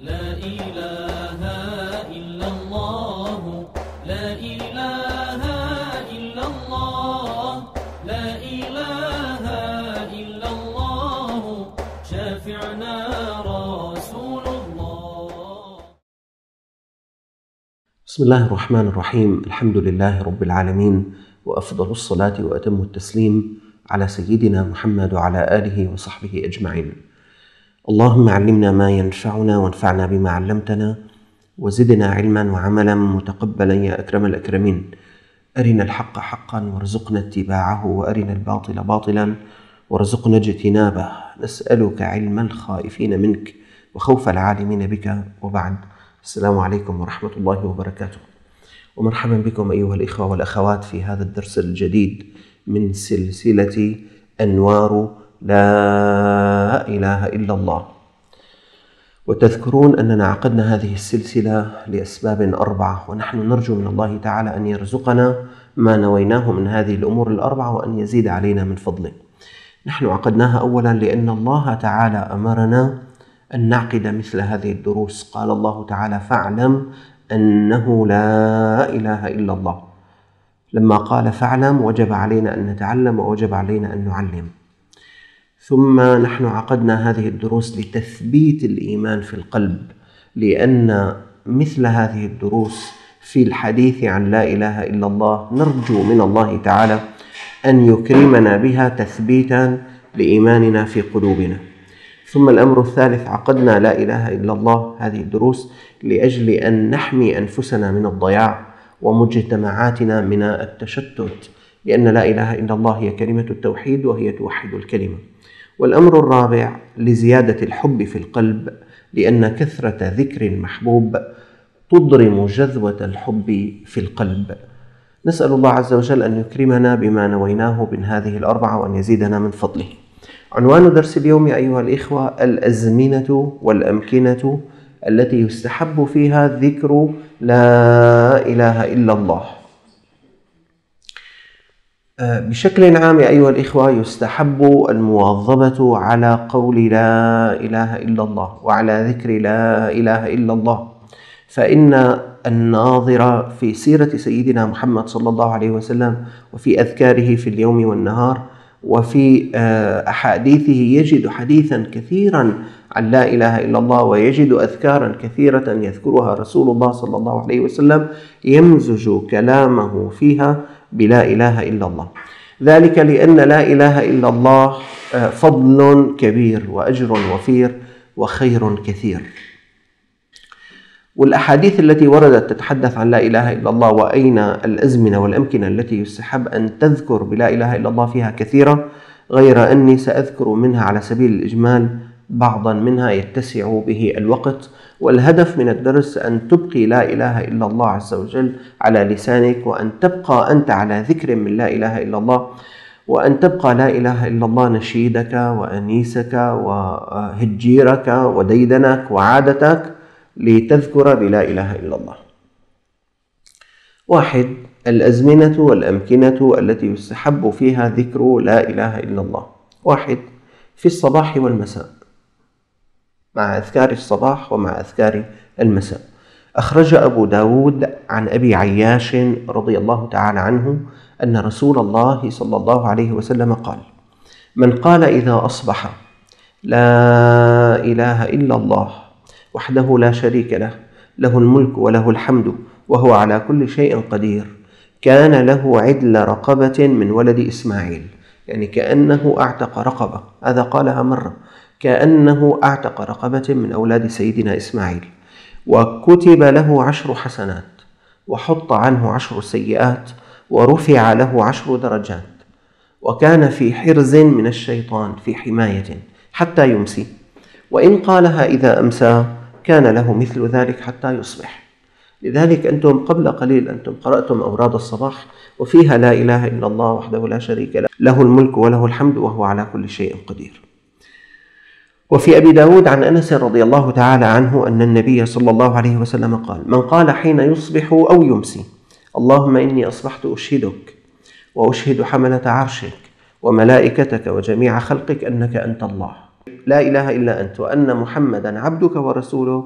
لا إله إلا الله، لا إله إلا الله، لا إله إلا الله، شافعنا رسول الله. بسم الله الرحمن الرحيم. الحمد لله رب العالمين، وأفضل الصلاة وأتم التسليم على سيدنا محمد وعلى آله وصحبه أجمعين. اللهم علمنا ما ينفعنا وانفعنا بما علمتنا، وزدنا علما وعملا متقبلا يا أكرم الأكرمين. أرنا الحق حقا وارزقنا اتباعه، وأرنا الباطل باطلا وارزقنا اجتنابه. نسألك علم الخائفين منك وخوف العالمين بك، وبعد. السلام عليكم ورحمة الله وبركاته، ومرحبا بكم أيها الإخوة والأخوات في هذا الدرس الجديد من سلسلة أنوار لا إله إلا الله. وتذكرون أننا عقدنا هذه السلسلة لأسباب 4، ونحن نرجو من الله تعالى أن يرزقنا ما نويناه من هذه الأمور 4، وأن يزيد علينا من فضله. نحن عقدناها أولا لأن الله تعالى أمرنا أن نعقد مثل هذه الدروس. قال الله تعالى: فاعلم أنه لا إله إلا الله. لما قال فاعلم وجب علينا أن نتعلم، ووجب علينا أن نعلم. ثم نحن عقدنا هذه الدروس لتثبيت الإيمان في القلب، لأن مثل هذه الدروس في الحديث عن لا إله إلا الله نرجو من الله تعالى أن يكرمنا بها تثبيتا لإيماننا في قلوبنا. ثم الأمر الثالث، عقدنا لا إله إلا الله هذه الدروس لأجل أن نحمي أنفسنا من الضياع ومجتمعاتنا من التشتت، لأن لا إله إلا الله هي كلمة التوحيد، وهي توحد الكلمة. والأمر الرابع، لزيادة الحب في القلب، لأن كثرة ذكر المحبوب تضرم جذوة الحب في القلب. نسأل الله عز وجل أن يكرمنا بما نويناه من هذه 4، وأن يزيدنا من فضله. عنوان درس اليوم أيها الإخوة: الأزمنة والأمكنة التي يستحب فيها ذكر لا إله إلا الله. بشكل عام أيها الإخوة، يستحب المواظبة على قول لا إله إلا الله وعلى ذكر لا إله إلا الله، فإن الناظر في سيرة سيدنا محمد صلى الله عليه وسلم وفي أذكاره في اليوم والنهار وفي أحاديثه يجد حديثا كثيرا عن لا إله إلا الله، ويجد أذكارا كثيرة يذكرها رسول الله صلى الله عليه وسلم يمزج كلامه فيها بلا إله إلا الله. ذلك لأن لا إله إلا الله فضل كبير وأجر وفير وخير كثير. والأحاديث التي وردت تتحدث عن لا إله إلا الله وأين الأزمنة والأمكنة التي يستحب أن تذكر بلا إله إلا الله فيها كثيرة، غير أني سأذكر منها على سبيل الإجمال بعضا منها يتسع به الوقت. والهدف من الدرس أن تبقي لا إله إلا الله عز وجل على لسانك، وأن تبقى أنت على ذكر من لا إله إلا الله، وأن تبقى لا إله إلا الله نشيدك وأنيسك وهجيرك وديدنك وعادتك لتذكر بلا إله إلا الله. 1. الأزمنة والأمكنة التي يستحب فيها ذكر لا إله إلا الله. 1. في الصباح والمساء، مع أذكار الصباح ومع أذكار المساء. أخرج أبو داود عن أبي عياش رضي الله تعالى عنه أن رسول الله صلى الله عليه وسلم قال: من قال إذا أصبح لا إله إلا الله وحده لا شريك له، له الملك وله الحمد وهو على كل شيء قدير، كان له عدل رقبة من ولد إسماعيل. يعني كأنه أعتق رقبة، هذا قالها مرة، كأنه أعتق رقبة من أولاد سيدنا إسماعيل، وكتب له 10 حسنات، وحط عنه 10 سيئات، ورفع له 10 درجات، وكان في حرز من الشيطان، في حماية حتى يمسي. وإن قالها إذا أمسى كان له مثل ذلك حتى يصبح. لذلك أنتم قبل قليل أنتم قرأتم أوراد الصباح وفيها لا إله إلا الله وحده لا شريك له، له الملك وله الحمد وهو على كل شيء قدير. وفي أبي داود عن أنس رضي الله تعالى عنه أن النبي صلى الله عليه وسلم قال: من قال حين يصبح أو يمسي: اللهم إني أصبحت أشهدك وأشهد حملة عرشك وملائكتك وجميع خلقك أنك أنت الله، لا إله إلا أنت، وأن محمدا عبدك ورسولك،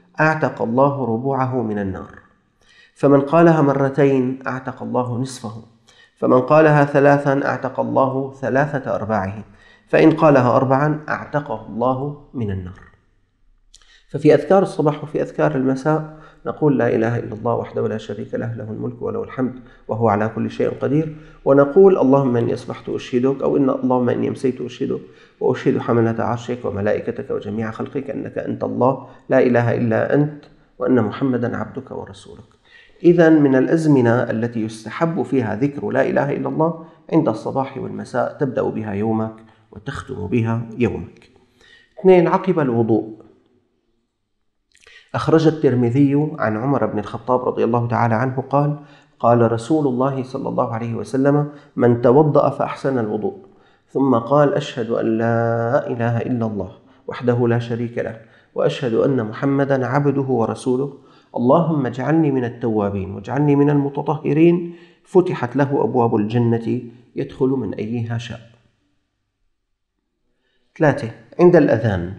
أعتق الله ربوعه من النار، فمن قالها مرتين أعتق الله نصفه، فمن قالها ثلاثا أعتق الله ثلاثة أرباعه، فإن قالها أربعا أعتقه الله من النار. ففي أذكار الصباح وفي أذكار المساء نقول لا إله إلا الله وحده لا شريك له، له الملك وله الحمد وهو على كل شيء قدير، ونقول اللهم إني أصبحت أشهدك، أو اللهم إني أمسيت أشهدك وأشهد حملة عرشك وملائكتك وجميع خلقك أنك أنت الله لا إله إلا أنت، وأن محمدا عبدك ورسولك. إذن من الأزمنة التي يستحب فيها ذكر لا إله إلا الله عند الصباح والمساء، تبدأ بها يومك وتختم بها يومك. 2. عقب الوضوء. أخرج الترمذي عن عمر بن الخطاب رضي الله تعالى عنه قال: قال رسول الله صلى الله عليه وسلم: من توضأ فأحسن الوضوء ثم قال: أشهد أن لا إله إلا الله وحده لا شريك له وأشهد أن محمدا عبده ورسوله، اللهم اجعلني من التوابين واجعلني من المتطهرين، فتحت له أبواب الجنة يدخل من أيها شاء. 3. عند الأذان.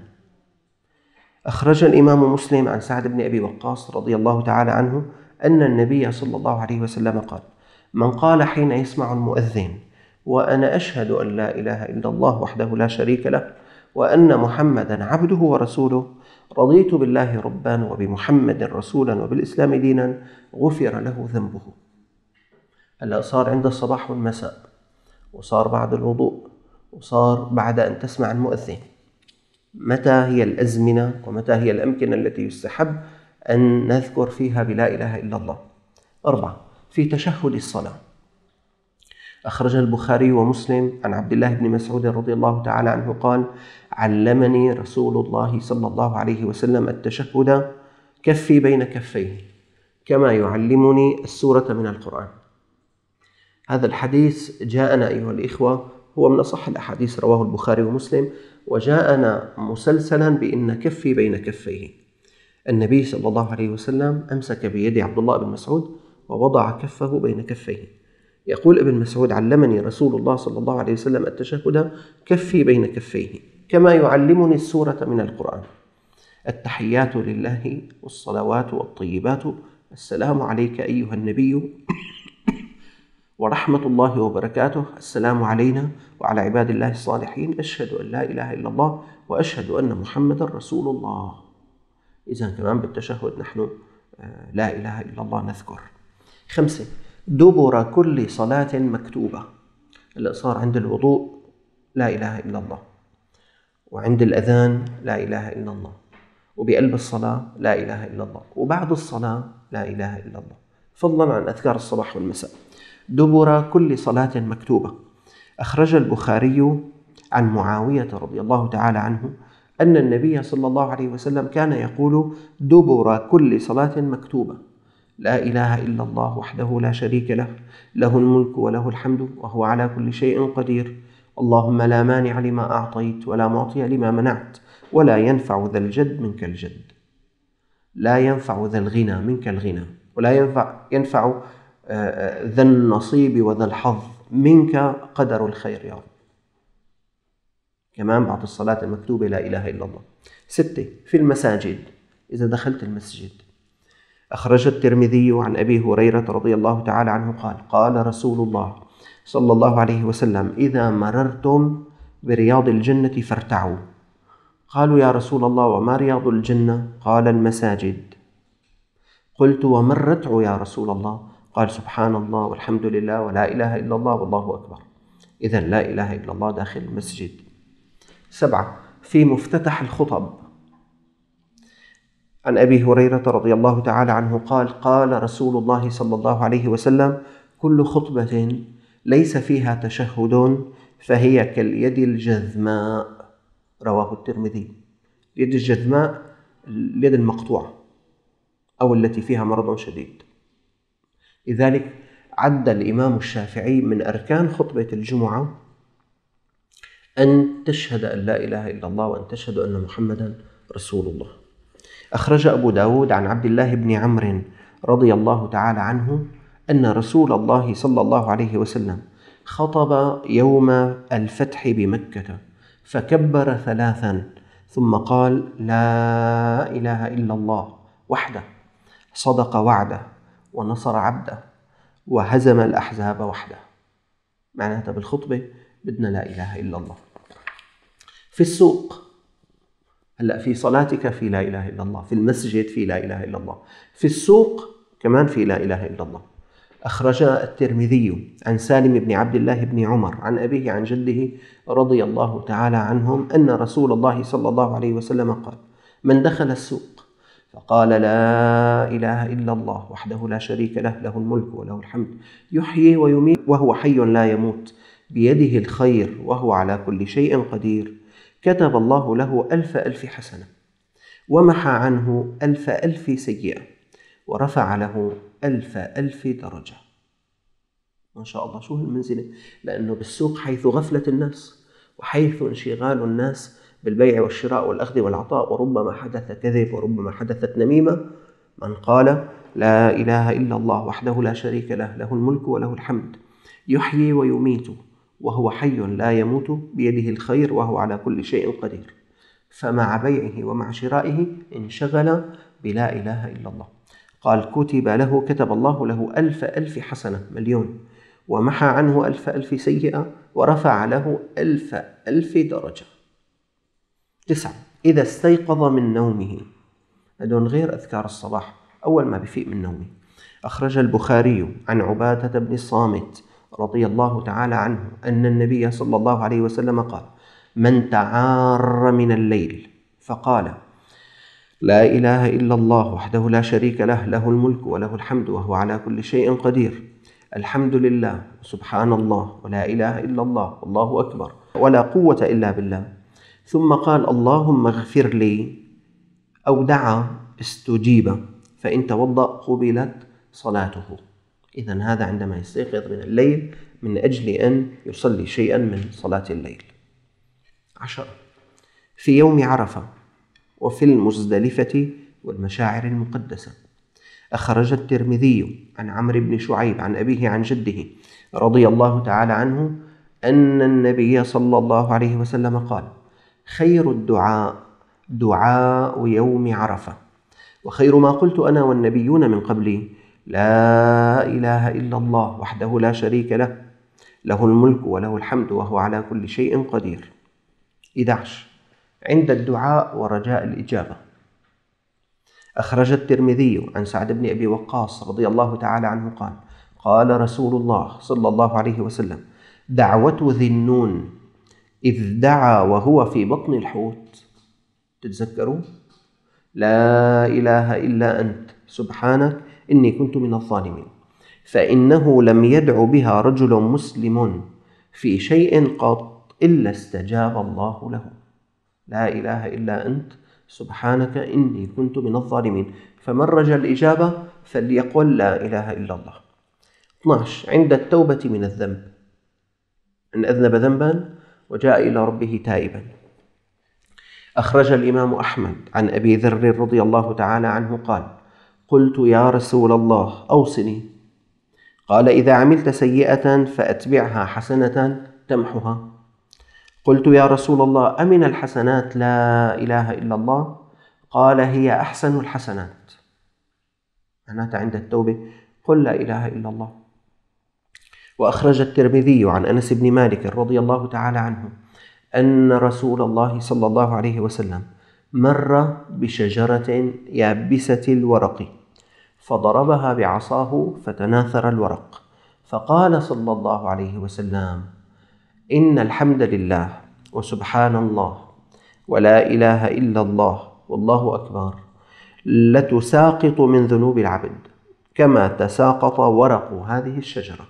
أخرج الإمام مسلم عن سعد بن أبي وقاص رضي الله تعالى عنه أن النبي صلى الله عليه وسلم قال: من قال حين يسمع المؤذن: وأنا أشهد أن لا إله إلا الله وحده لا شريك له وأن محمدا عبده ورسوله، رضيت بالله ربا وبمحمد رسولا وبالإسلام دينا، غفر له ذنبه. هلا صار عند الصباح والمساء، وصار بعد الوضوء، وصار بعد أن تسمع المؤذن. متى هي الأزمنة ومتى هي الأمكنة التي يستحب أن نذكر فيها بلا إله إلا الله؟ 4. في تشهد الصلاة. أخرج البخاري ومسلم عن عبد الله بن مسعود رضي الله تعالى عنه قال: علمني رسول الله صلى الله عليه وسلم التشهد كفي بين كفيه كما يعلمني السورة من القرآن. هذا الحديث جاءنا أيها الإخوة هو من أصح الأحاديث، رواه البخاري ومسلم، وجاءنا مسلسلا بأن كفي بين كفيه. النبي صلى الله عليه وسلم أمسك بيد عبد الله بن مسعود ووضع كفه بين كفيه. يقول ابن مسعود: علمني رسول الله صلى الله عليه وسلم التشهد كفي بين كفيه كما يعلمني السورة من القرآن. التحيات لله والصلوات والطيبات، السلام عليك أيها النبي ورحمة الله وبركاته، السلام علينا وعلى عباد الله الصالحين، أشهد أن لا إله إلا الله وأشهد أن محمدا رسول الله. إذن كمان بالتشهد نحن لا إله إلا الله نذكر. 5. دبر كل صلاة مكتوبة. اللي صار عند الوضوء لا إله إلا الله، وعند الأذان لا إله إلا الله، وبقلب الصلاة لا إله إلا الله، وبعد الصلاة لا إله إلا الله، فضلا عن أذكار الصباح والمساء. دبر كل صلاة مكتوبة. أخرج البخاري عن معاوية رضي الله تعالى عنه أن النبي صلى الله عليه وسلم كان يقول دبر كل صلاة مكتوبة: لا إله إلا الله وحده لا شريك له، له الملك وله الحمد وهو على كل شيء قدير، اللهم لا مانع لما أعطيت ولا معطي لما منعت ولا ينفع ذا الجد منك الجد. لا ينفع ذا الغنى منك الغنى، ولا ينفع ذا النصيب وذا الحظ منك قدر الخير يا رب. كمان بعد الصلاة المكتوبة لا إله إلا الله. 6. في المساجد. إذا دخلت المسجد. أخرج الترمذي عن أبي هريرة رضي الله تعالى عنه قال: قال رسول الله صلى الله عليه وسلم: إذا مررتم برياض الجنة فارتعوا. قالوا: يا رسول الله وما رياض الجنة؟ قال: المساجد. قلت: وما الرتع يا رسول الله؟ قال: سبحان الله والحمد لله ولا إله إلا الله والله أكبر. إذن لا إله إلا الله داخل المسجد. 7. في مفتتح الخطب. عن أبي هريرة رضي الله تعالى عنه قال: قال رسول الله صلى الله عليه وسلم: كل خطبة ليس فيها تشهد فهي كاليد الجذماء. رواه الترمذي. اليد الجذماء اليد المقطوعة أو التي فيها مرض شديد. لذلك عد الإمام الشافعي من أركان خطبة الجمعة أن تشهد أن لا إله إلا الله وأن تشهد أن محمدا رسول الله. أخرج أبو داود عن عبد الله بن عمرو رضي الله تعالى عنه أن رسول الله صلى الله عليه وسلم خطب يوم الفتح بمكة فكبر 3 ثم قال: لا إله إلا الله وحده، صدق وعده، ونصر عبده، وهزم الأحزاب وحده. معناتها بالخطبة بدنا لا إله إلا الله. في السوق هلأ في صلاتك في لا إله إلا الله، في المسجد في لا إله إلا الله، في السوق كمان في لا إله إلا الله. أخرج الترمذي عن سالم بن عبد الله بن عمر عن أبيه عن جده رضي الله تعالى عنهم أن رسول الله صلى الله عليه وسلم قال: من دخل السوق فقال لا إله إلا الله وحده لا شريك له، له الملك وله الحمد، يحيي ويميت وهو حي لا يموت، بيده الخير وهو على كل شيء قدير، كتب الله له 1000 حسنة، ومحى عنه 1000 سيئة، ورفع له 1000 درجة. ما شاء الله، شو هالمنزلة! لأنه بالسوق حيث غفلة الناس، وحيث انشغال الناس بالبيع والشراء والأخذ والعطاء، وربما حدث كذب وربما حدثت نميمة، من قال لا إله إلا الله وحده لا شريك له، له الملك وله الحمد، يحيي ويميت وهو حي لا يموت، بيده الخير وهو على كل شيء قدير، فمع بيعه ومع شرائه انشغل بلا إله إلا الله. قال: كتب الله له 1000 حسنة، 1,000,000، ومحى عنه 1000 سيئة، ورفع له 1000 درجة. 9. إذا استيقظ من نومه، هذول غير أذكار الصباح، أول ما بفيق من نومه. أخرج البخاري عن عبادة بن الصامت رضي الله تعالى عنه أن النبي صلى الله عليه وسلم قال: من تعار من الليل فقال لا إله إلا الله وحده لا شريك له، له الملك وله الحمد وهو على كل شيء قدير، الحمد لله سبحان الله ولا إله إلا الله والله أكبر ولا قوة إلا بالله، ثم قال اللهم اغفر لي، أو دعا استجيب، فإن توضأ قبلت صلاته. إذن هذا عندما يستيقظ من الليل من أجل أن يصلي شيئا من صلاة الليل. 10. في يوم عرفة وفي المزدلفة والمشاعر المقدسة. أخرج الترمذي عن عمرو بن شعيب عن أبيه عن جده رضي الله تعالى عنه أن النبي صلى الله عليه وسلم قال: خير الدعاء دعاء يوم عرفة، وخير ما قلت أنا والنبيون من قبلي لا إله إلا الله وحده لا شريك له، له الملك وله الحمد وهو على كل شيء قدير. 11. عند الدعاء ورجاء الإجابة. أخرج الترمذي عن سعد بن أبي وقاص رضي الله تعالى عنه قال: قال رسول الله صلى الله عليه وسلم: دعوة ذي النون إذ دعا وهو في بطن الحوت، تتذكروا؟ لا إله إلا أنت سبحانك إني كنت من الظالمين، فإنه لم يدع بها رجل مسلم في شيء قط إلا استجاب الله له. لا إله إلا أنت سبحانك إني كنت من الظالمين، فمن رجا الإجابة فليقل لا إله إلا الله. 12. عند التوبة من الذنب، إن أذنب ذنبا وجاء إلى ربه تائبا. أخرج الإمام أحمد عن أبي ذر رضي الله تعالى عنه قال: قلت يا رسول الله أوصني. قال: إذا عملت سيئة فأتبعها حسنة تمحها. قلت يا رسول الله أمن الحسنات لا إله إلا الله؟ قال: هي أحسن الحسنات. معناتها عند التوبة قل لا إله إلا الله. وأخرج الترمذي عن أنس بن مالك رضي الله تعالى عنه أن رسول الله صلى الله عليه وسلم مر بشجرة يابسة الورق فضربها بعصاه فتناثر الورق، فقال صلى الله عليه وسلم: إن الحمد لله وسبحان الله ولا إله إلا الله والله أكبر لتساقط من ذنوب العبد كما تساقط ورق هذه الشجرة.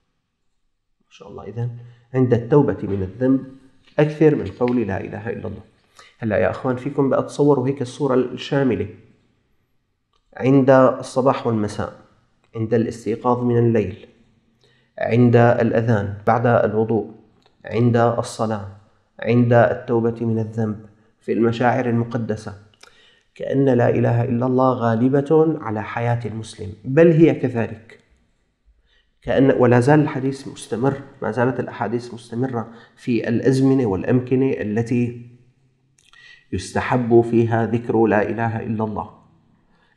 ما شاء الله. إذن عند التوبة من الذنب أكثر من قول لا إله إلا الله. هلأ يا أخوان فيكم بقى تصوروا هيك الصورة الشاملة: عند الصباح والمساء، عند الاستيقاظ من الليل، عند الأذان، بعد الوضوء، عند الصلاة، عند التوبة من الذنب، في المشاعر المقدسة. كأن لا إله إلا الله غالبة على حياة المسلم، بل هي كذلك. ولا زال الحديث مستمر، ما زالت الأحاديث مستمرة في الأزمنة والأمكنة التي يستحب فيها ذكر لا إله إلا الله.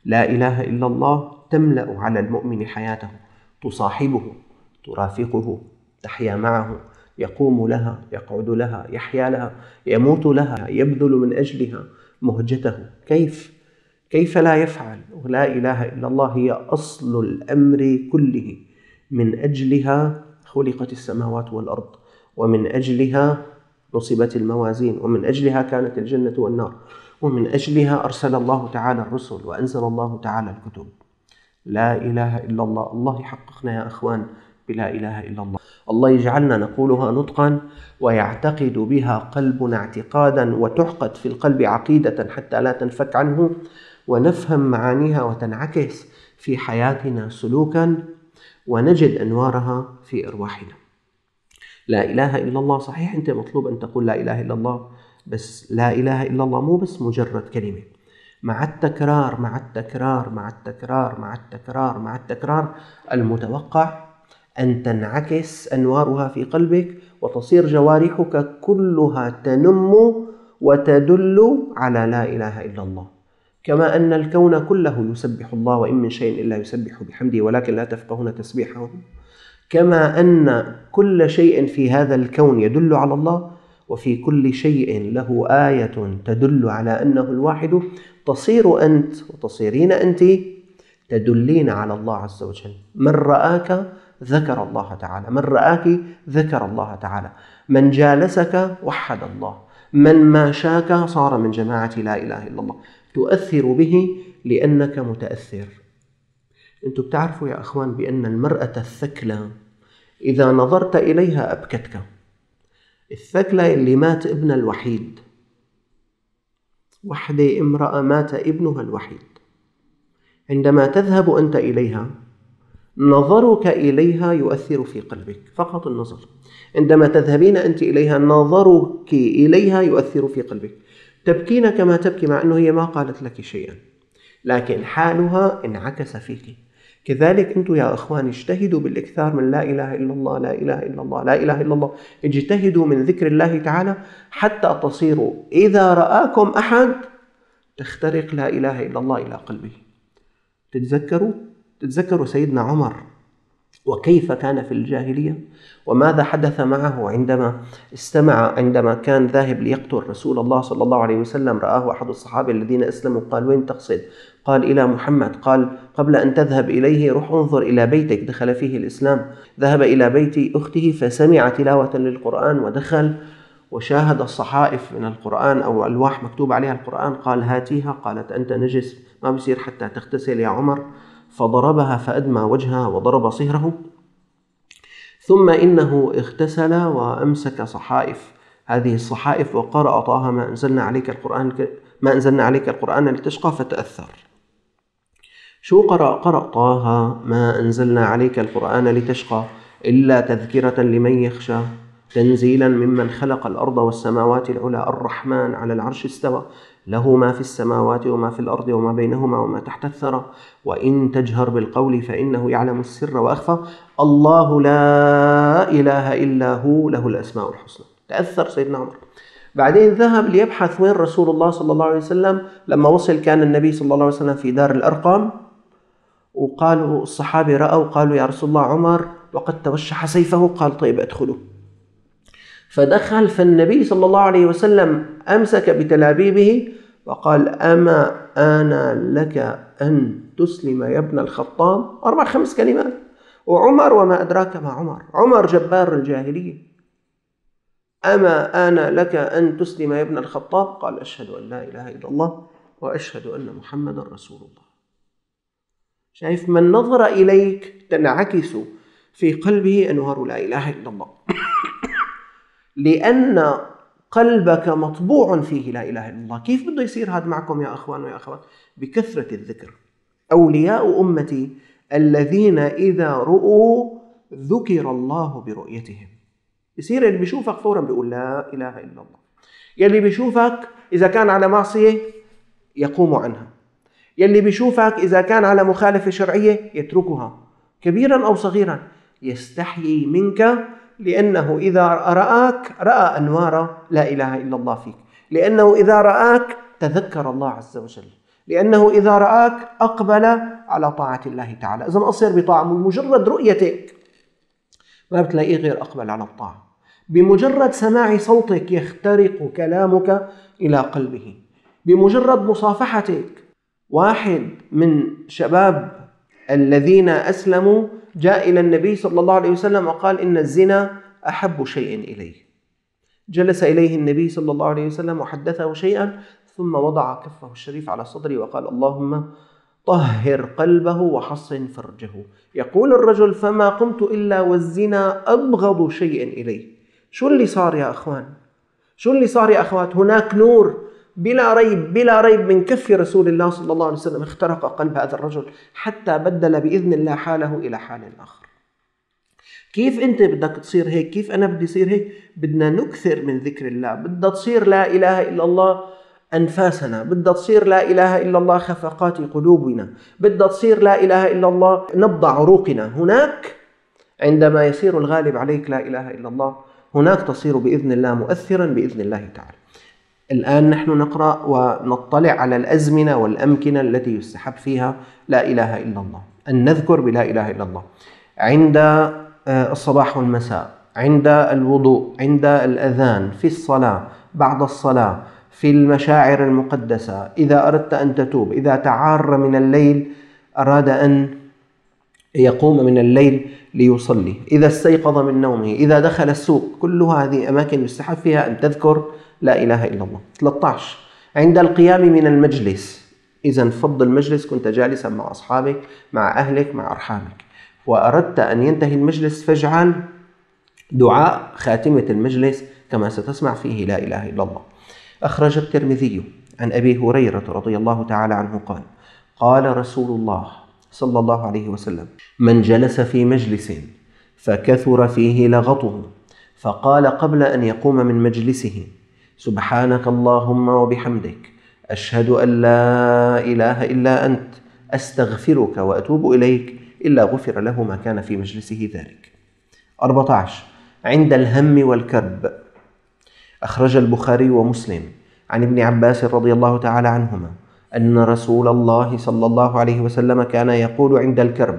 لا إله إلا الله تملأ على المؤمن حياته، تصاحبه، ترافقه، تحيا معه، يقوم لها، يقعد لها، يحيا لها، يموت لها، يبذل من أجلها مهجته. كيف لا يفعل؟ لا إله إلا الله هي أصل الأمر كله، من أجلها خلقت السماوات والأرض، ومن أجلها نصبت الموازين، ومن أجلها كانت الجنة والنار، ومن أجلها أرسل الله تعالى الرسل وأنزل الله تعالى الكتب. لا إله إلا الله. الله يحققنا يا أخوان بلا إله إلا الله. الله يجعلنا نقولها نطقا ويعتقد بها قلبنا اعتقادا، وتعقد في القلب عقيدة حتى لا تنفك عنه، ونفهم معانيها وتنعكس في حياتنا سلوكا، ونجد أنوارها في أرواحنا. لا إله إلا الله. صحيح أنت مطلوب أن تقول لا إله إلا الله، بس لا إله إلا الله مو بس مجرد كلمة، مع التكرار مع التكرار مع التكرار مع التكرار مع التكرار المتوقع أن تنعكس أنوارها في قلبك، وتصير جوارحك كلها تنم وتدل على لا إله إلا الله. كما أن الكون كله يسبح الله، وإن من شيء إلا يسبح بحمده ولكن لا تفقهون تسبيحه. كما أن كل شيء في هذا الكون يدل على الله، وفي كل شيء له آية تدل على أنه الواحد، تصير أنت وتصيرين أنت تدلين على الله عز وجل. من رآك ذكر الله تعالى، من رآك ذكر الله تعالى، من جالسك وحد الله، من ماشاك صار من جماعة لا إله إلا الله. تؤثر به لأنك متأثر. أنتم بتعرفوا يا أخوان بأن المرأة الثكلى إذا نظرت إليها أبكتك. الثكلى اللي مات ابنها الوحيد، وحدة امرأة مات ابنها الوحيد، عندما تذهب أنت إليها نظرك إليها يؤثر في قلبك، فقط النظر. عندما تذهبين أنت إليها نظرك إليها يؤثر في قلبك. تبكين كما تبكي مع أنه هي ما قالت لك شيئا، لكن حالها انعكس فيك. كذلك أنتم يا أخوان اجتهدوا بالإكثار من لا إله إلا الله، لا إله إلا الله، لا إله إلا الله. اجتهدوا من ذكر الله تعالى حتى تصيروا إذا رآكم أحد تخترق لا إله إلا الله إلى قلبه. تتذكروا سيدنا عمر وكيف كان في الجاهلية، وماذا حدث معه عندما كان ذاهب ليقتل رسول الله صلى الله عليه وسلم. رآه أحد الصحابة الذين أسلموا، قال: وين تقصد؟ قال: إلى محمد. قال: قبل أن تذهب إليه روح انظر إلى بيتك. دخل فيه الإسلام. ذهب إلى بيت أخته فسمع تلاوة للقرآن، ودخل وشاهد الصحائف من القرآن أو ألواح مكتوب عليها القرآن. قال: هاتيها. قالت: أنت نجس، ما بصير حتى تغتسل يا عمر. فضربها فأدمى وجهها وضرب صهره. ثم إنه اغتسل وأمسك صحائف، هذه الصحائف، وقرأ: طه ما أنزلنا عليك القرآن لتشقى، فتأثر. شو قرأ؟ قرأ: طه ما أنزلنا عليك القرآن لتشقى إلا تذكرة لمن يخشى تنزيلا ممن خلق الأرض والسماوات العلى الرحمن على العرش استوى له ما في السماوات وما في الأرض وما بينهما وما تحت الثرى وإن تجهر بالقول فإنه يعلم السر وأخفى الله لا إله إلا هو له الأسماء الحسنى. تأثر سيدنا عمر. بعدين ذهب ليبحث وين رسول الله صلى الله عليه وسلم. لما وصل كان النبي صلى الله عليه وسلم في دار الأرقم، وقالوا الصحابة رأوا قالوا: يا رسول الله عمر وقد توشح سيفه. قال: طيب ادخلوا. فدخل، فالنبي صلى الله عليه وسلم أمسك بتلابيبه وقال: أما أنا لك أن تسلم يا ابن الخطاب. 4-5 كلمات. وعمر وما أدراك ما عمر جبار الجاهلية. أما أنا لك أن تسلم يا ابن الخطاب. قال: أشهد أن لا إله إلا الله وأشهد أن محمدا رسول الله. شايف؟ من نظر إليك تنعكس في قلبه أنوار لا إله إلا الله لأن قلبك مطبوع فيه لا إله إلا الله. كيف بده يصير هذا معكم يا أخوان ويا أخوات؟ بكثرة الذكر. أولياء أمتي الذين إذا رؤوا ذكر الله برؤيتهم. يصير اللي بيشوفك فورا بيقول لا إله إلا الله. يلي بيشوفك إذا كان على معصية يقوم عنها، يلي بيشوفك إذا كان على مخالفة شرعية يتركها، كبيرا أو صغيرا، يستحيي منك، لأنه إذا رآك رأى أنوار لا إله إلا الله فيك، لأنه إذا رآك تذكر الله عز وجل، لأنه إذا رآك أقبل على طاعة الله تعالى. إذا أصير بطاعة بمجرد رؤيتك ما بتلاقيه غير أقبل على الطاعة. بمجرد سماع صوتك يخترق كلامك إلى قلبه. بمجرد مصافحتك. واحد من شباب الذين أسلموا جاء إلى النبي صلى الله عليه وسلم وقال إن الزنا أحب شيء إليه. جلس إليه النبي صلى الله عليه وسلم وحدثه شيئا ثم وضع كفه الشريف على صدره وقال اللهم طهر قلبه وحصن فرجه. يقول الرجل فما قمت إلا والزنا أبغض شيء إليه. شو اللي صار يا أخوان؟ شو اللي صار يا أخوات؟ هناك نور بلا ريب من كف رسول الله صلى الله عليه وسلم اخترق قلب هذا الرجل حتى بدل بإذن الله حاله إلى حال آخر. كيف أنت بدك تصير هيك؟ كيف أنا بدي أصير هيك؟ بدنا نكثر من ذكر الله. بدها تصير لا إله إلا الله أنفاسنا. بدها تصير لا إله إلا الله خفقات قلوبنا. بدها تصير لا إله إلا الله نبض عروقنا. هناك عندما يصير الغالب عليك لا إله إلا الله هناك تصير بإذن الله مؤثرا بإذن الله تعالى. الآن نحن نقرأ ونطلع على الأزمنة والأمكنة التي يستحب فيها لا إله إلا الله، أن نذكر بلا إله إلا الله عند الصباح والمساء، عند الوضوء، عند الأذان، في الصلاة، بعد الصلاة، في المشاعر المقدسة، إذا أردت أن تتوب، إذا تعار من الليل أراد أن يقوم من الليل ليصلي، إذا استيقظ من نومه، إذا دخل السوق. كل هذه أماكن يستحب فيها أن تذكر لا إله إلا الله. 13 عند القيام من المجلس. إذا فض المجلس، كنت جالسا مع أصحابك، مع أهلك، مع أرحامك، وأردت أن ينتهي المجلس، فاجعل دعاء خاتمة المجلس كما ستسمع فيه لا إله إلا الله. أخرج الترمذي عن أبي هريرة رضي الله تعالى عنه قال قال رسول الله صلى الله عليه وسلم من جلس في مجلس فكثر فيه لغطه فقال قبل أن يقوم من مجلسه سبحانك اللهم وبحمدك أشهد أن لا إله إلا أنت أستغفرك وأتوب إليك إلا غفر له ما كان في مجلسه ذلك. 14 عند الهم والكرب. أخرج البخاري ومسلم عن ابن عباس رضي الله تعالى عنهما أن رسول الله صلى الله عليه وسلم كان يقول عند الكرب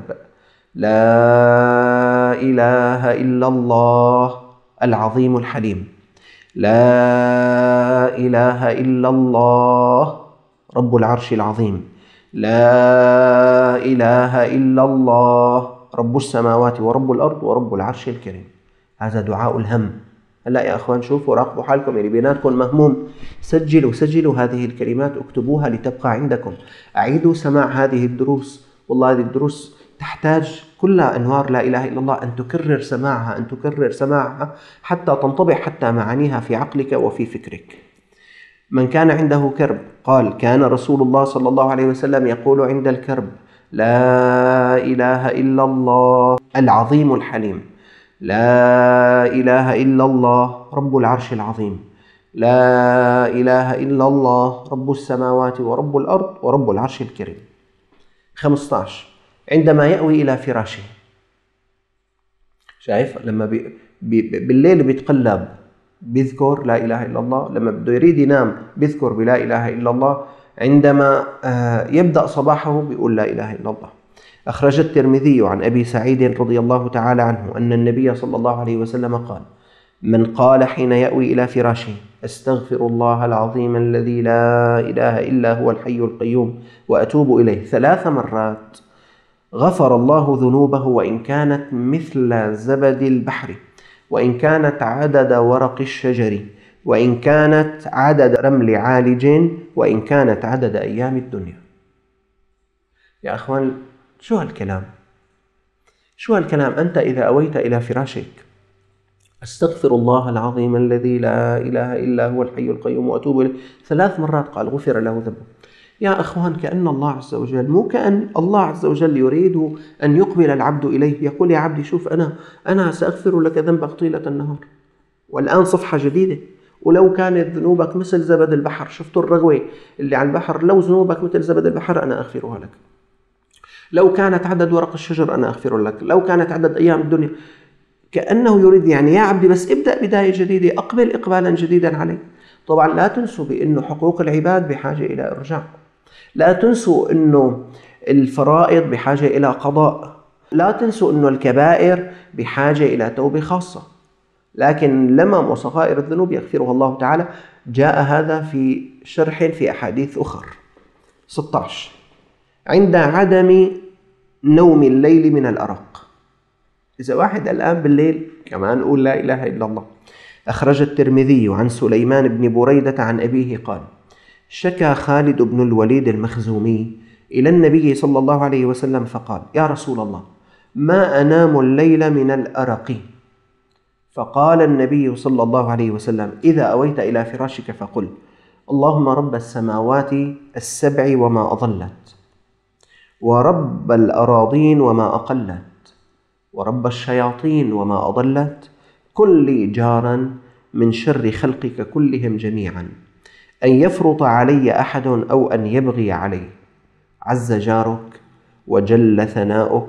لا إله إلا الله العظيم الحليم، لا إله إلا الله رب العرش العظيم، لا إله إلا الله رب السماوات ورب الأرض ورب العرش الكريم. هذا دعاء الهم. هلا يا أخوان شوفوا، راقبوا حالكم، اللي بيناتكم مهموم سجلوا هذه الكلمات، اكتبوها لتبقى عندكم. أعيدوا سماع هذه الدروس. والله هذه الدروس تحتاج كلها أنوار لا إله إلا الله، أن تكرر سماعها حتى تنطبع حتى معانيها في عقلك وفي فكرك. من كان عنده كرب قال كان رسول الله صلى الله عليه وسلم يقول عند الكرب لا إله إلا الله العظيم الحليم، لا إله إلا الله رب العرش العظيم، لا إله إلا الله رب السماوات ورب الأرض ورب العرش الكريم. 15 عندما يأوي إلى فراشه. شايف لما بالليل بيتقلب بيذكر لا إله إلا الله، لما بده يريد ينام بيذكر بلا إله إلا الله، عندما يبدأ صباحه بيقول لا إله إلا الله. أخرج الترمذي عن أبي سعيد رضي الله تعالى عنه أن النبي صلى الله عليه وسلم قال من قال حين يأوي إلى فراشه أستغفر الله العظيم الذي لا إله إلا هو الحي القيوم وأتوب إليه 3 مرات غفر الله ذنوبه وإن كانت مثل زبد البحر، وإن كانت عدد ورق الشجر، وإن كانت عدد رمل عالج، وإن كانت عدد أيام الدنيا. يا أخوان شو هالكلام؟ أنت إذا أويت إلى فراشك أستغفر الله العظيم الذي لا إله إلا هو الحي القيوم وأتوب إليه 3 مرات قال غفر له ذنبه. يا أخوان كأن الله عز وجل، مو كأن الله عز وجل يريد أن يقبل العبد إليه، يقول يا عبدي شوف أنا سأغفر لك ذنبك طيلة النهار، والآن صفحة جديدة. ولو كانت ذنوبك مثل زبد البحر، شفتوا الرغوة اللي على البحر، لو ذنوبك مثل زبد البحر أنا أغفرها لك. لو كانت عدد ورق الشجر أنا أغفر لك. لو كانت عدد أيام الدنيا. كأنه يريد يعني يا عبدي بس ابدأ بداية جديدة، أقبل إقبالا جديدا عليه. طبعا لا تنسوا بأنه حقوق العباد بحاجة إلى إرجاع. لا تنسوا أنه الفرائض بحاجة إلى قضاء، لا تنسوا أنه الكبائر بحاجة إلى توبة خاصة، لكن لمم وصغائر الذنوب يغفرها الله تعالى. جاء هذا في شرح في أحاديث أخر. 16 عند عدم نوم الليل من الأرق. إذا واحد الآن بالليل كمان نقول لا إله إلا الله. أخرج الترمذي عن سليمان بن بريدة عن أبيه قال: شكى خالد بن الوليد المخزومي إلى النبي صلى الله عليه وسلم فقال: يا رسول الله، ما أنام الليل من الأرق. فقال النبي صلى الله عليه وسلم: إذا أويت إلى فراشك فقل: اللهم رب السماوات السبع وما أضلت، ورب الأراضين وما أقلت، ورب الشياطين وما أضلت، كن لي جارا من شر خلقك كلهم جميعا، أن يفرط علي أحد أو أن يبغي علي، عز جارك وجل ثناؤك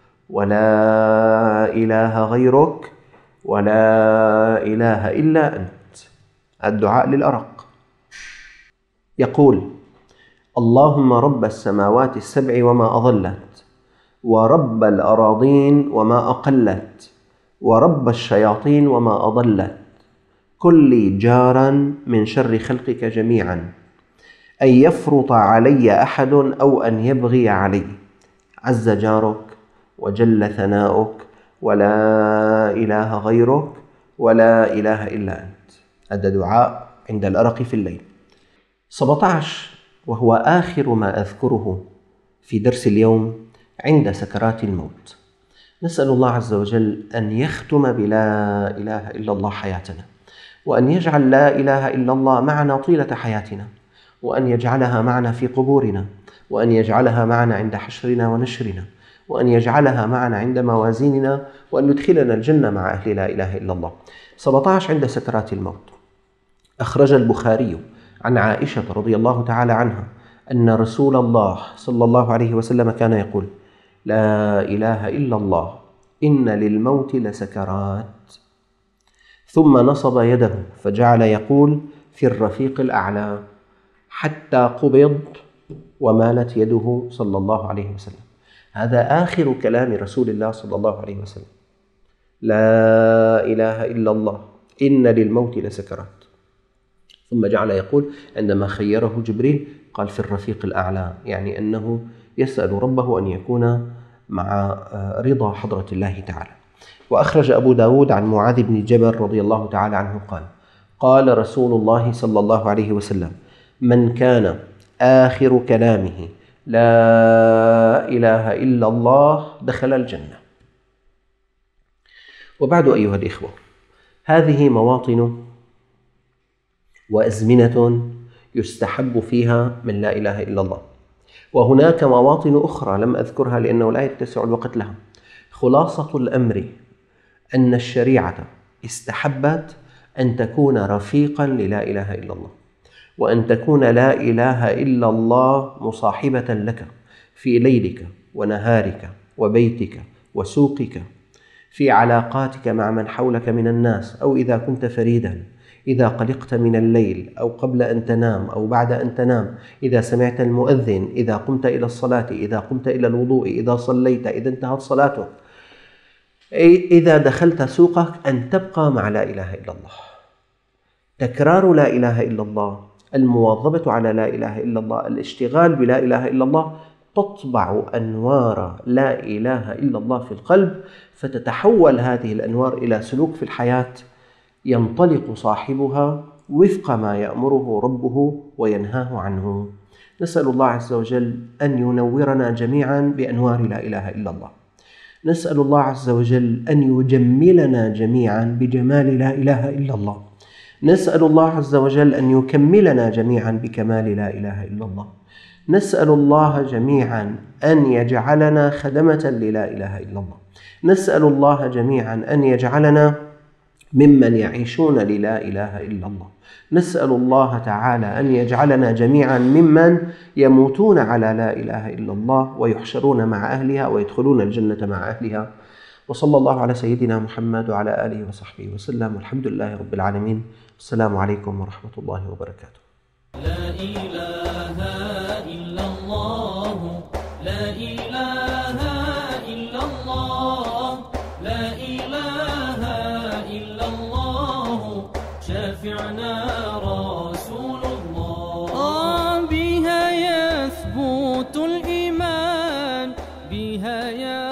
ولا إله غيرك ولا إله إلا أنت. الدعاء للأرق. يقول: اللهم رب السماوات السبع وما أضلت، ورب الأراضين وما أقلت، ورب الشياطين وما أضلت، كن لي جارا من شر خلقك جميعا، أن يفرط علي أحد أو أن يبغي علي، عز جارك وجل ثناؤك ولا إله غيرك ولا إله إلا أنت. هذا دعاء عند الأرق في الليل. 17 وهو آخر ما أذكره في درس اليوم عند سكرات الموت. نسأل الله عز وجل أن يختم بلا إله إلا الله حياتنا، وأن يجعل لا إله إلا الله معنا طيلة حياتنا، وأن يجعلها معنا في قبورنا، وأن يجعلها معنا عند حشرنا ونشرنا، وأن يجعلها معنا عند موازيننا، وأن يدخلنا الجنة مع أهل لا إله إلا الله. 17 عند سكرات الموت. أخرج البخاري عن عائشة رضي الله تعالى عنها أن رسول الله صلى الله عليه وسلم كان يقول: لا إله إلا الله، إن للموت لسكرات. ثم نصب يده فجعل يقول: في الرفيق الأعلى، حتى قبض ومالت يده صلى الله عليه وسلم. هذا آخر كلام رسول الله صلى الله عليه وسلم: لا إله إلا الله، إن للموت لسكرات. ثم جعل يقول عندما خيره جبريل قال: في الرفيق الأعلى، يعني أنه يسأل ربه أن يكون مع رضا حضرة الله تعالى. وأخرج أبو داود عن معاذ بن جبل رضي الله تعالى عنه قال: قال رسول الله صلى الله عليه وسلم: من كان آخر كلامه لا إله إلا الله دخل الجنة. وبعد أيها الإخوة، هذه مواطن وأزمنة يستحب فيها من لا إله إلا الله، وهناك مواطن أخرى لم أذكرها لأنه لا يتسع الوقت لها. خلاصة الأمر أن الشريعة استحبت أن تكون رفيقا للا إله إلا الله، وأن تكون لا إله إلا الله مصاحبة لك في ليلك ونهارك وبيتك وسوقك، في علاقاتك مع من حولك من الناس، أو إذا كنت فريدا، إذا قلقت من الليل أو قبل أن تنام أو بعد أن تنام، إذا سمعت المؤذن، إذا قمت إلى الصلاة، إذا قمت إلى الوضوء، إذا صليت، إذا انتهت صلاتك، إذا دخلت سوقك، أن تبقى مع لا إله إلا الله. تكرار لا إله إلا الله، المواظبة على لا إله إلا الله، الاشتغال بلا إله إلا الله تطبع أنوار لا إله إلا الله في القلب، فتتحول هذه الأنوار إلى سلوك في الحياة ينطلق صاحبها وفق ما يأمره ربه وينهاه عنه. نسأل الله عز وجل أن ينورنا جميعا بأنوار لا إله إلا الله. نسأل الله عز وجل أن يجملنا جميعا بجمال لا إله إلا الله. نسأل الله عز وجل أن يكملنا جميعا بكمال لا إله إلا الله. نسأل الله جميعا أن يجعلنا خدمة للا إله إلا الله. نسأل الله جميعا أن يجعلنا ممن يعيشون للا إله إلا الله. نسأل الله تعالى أن يجعلنا جميعا ممن يموتون على لا إله إلا الله ويحشرون مع أهلها ويدخلون الجنة مع أهلها. وصلى الله على سيدنا محمد وعلى آله وصحبه وسلم، والحمد لله رب العالمين. السلام عليكم ورحمة الله وبركاته. لا إله إلا لا إله إلا الله لا إله إلا الله شافعنا رسول الله بها يثبت الإيمان بها